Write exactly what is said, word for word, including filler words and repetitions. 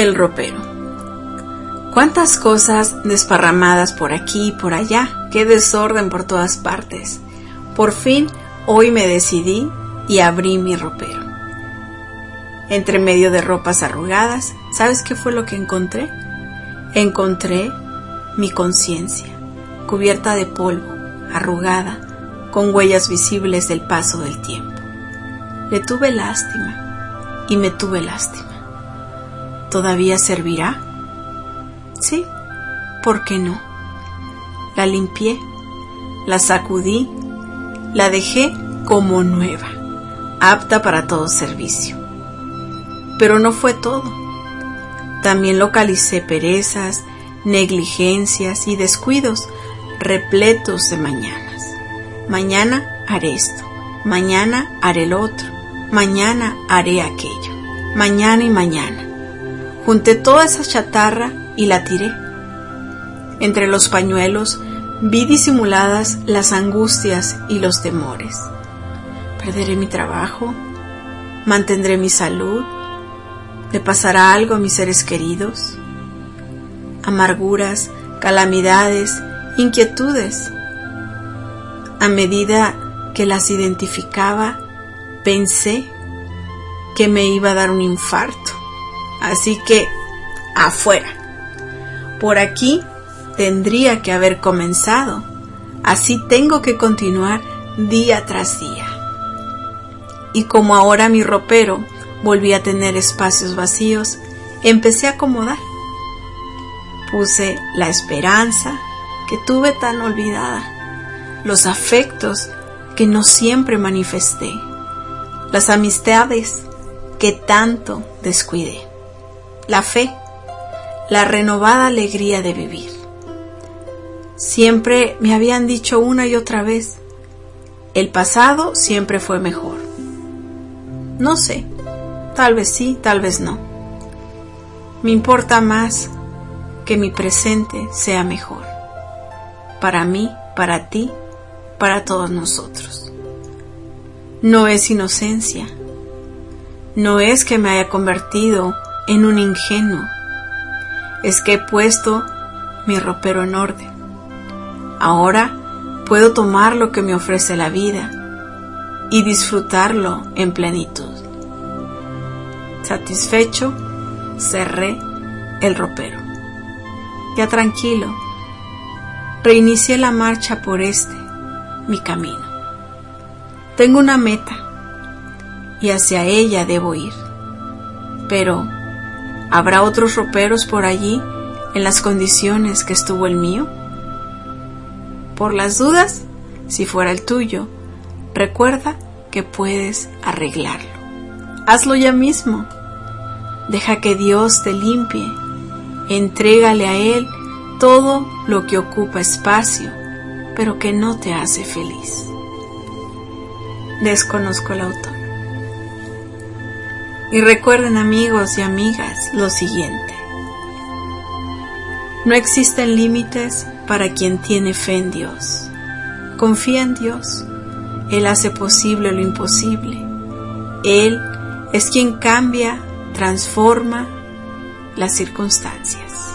El ropero. Cuántas cosas desparramadas por aquí y por allá, qué desorden por todas partes. Por fin, hoy me decidí y abrí mi ropero. Entre medio de ropas arrugadas, ¿sabes qué fue lo que encontré? Encontré mi conciencia, cubierta de polvo, arrugada, con huellas visibles del paso del tiempo. Le tuve lástima y me tuve lástima. ¿Todavía servirá? Sí, ¿por qué no? La limpié, la sacudí, la dejé como nueva, apta para todo servicio. Pero no fue todo. También localicé perezas, negligencias y descuidos repletos de mañanas. Mañana haré esto, mañana haré el otro, mañana haré aquello, mañana y mañana. Junté toda esa chatarra y la tiré. Entre los pañuelos vi disimuladas las angustias y los temores. ¿Perderé mi trabajo? ¿Mantendré mi salud? ¿Le pasará algo a mis seres queridos? Amarguras, calamidades, inquietudes. A medida que las identificaba, pensé que me iba a dar un infarto. Así que, afuera. Por aquí tendría que haber comenzado. Así tengo que continuar día tras día. Y como ahora mi ropero volví a tener espacios vacíos, empecé a acomodar. Puse la esperanza que tuve tan olvidada, los afectos que no siempre manifesté, las amistades que tanto descuidé, la fe, la renovada alegría de vivir. Siempre me habían dicho una y otra vez, el pasado siempre fue mejor. No sé, tal vez sí, tal vez no. Me importa más que mi presente sea mejor. Para mí, para ti, para todos nosotros. No es inocencia. No es que me haya convertido en un ingenuo. Es que he puesto mi ropero en orden. Ahora puedo tomar lo que me ofrece la vida y disfrutarlo en plenitud. Satisfecho, cerré el ropero. Ya tranquilo, reinicié la marcha por este, mi camino. Tengo una meta y hacia ella debo ir. Pero, ¿habrá otros roperos por allí en las condiciones que estuvo el mío? Por las dudas, si fuera el tuyo, recuerda que puedes arreglarlo. Hazlo ya mismo. Deja que Dios te limpie. Entrégale a Él todo lo que ocupa espacio, pero que no te hace feliz. Desconozco el autor. Y recuerden, amigos y amigas, lo siguiente. No existen límites para quien tiene fe en Dios. Confía en Dios. Él hace posible lo imposible. Él es quien cambia, transforma las circunstancias.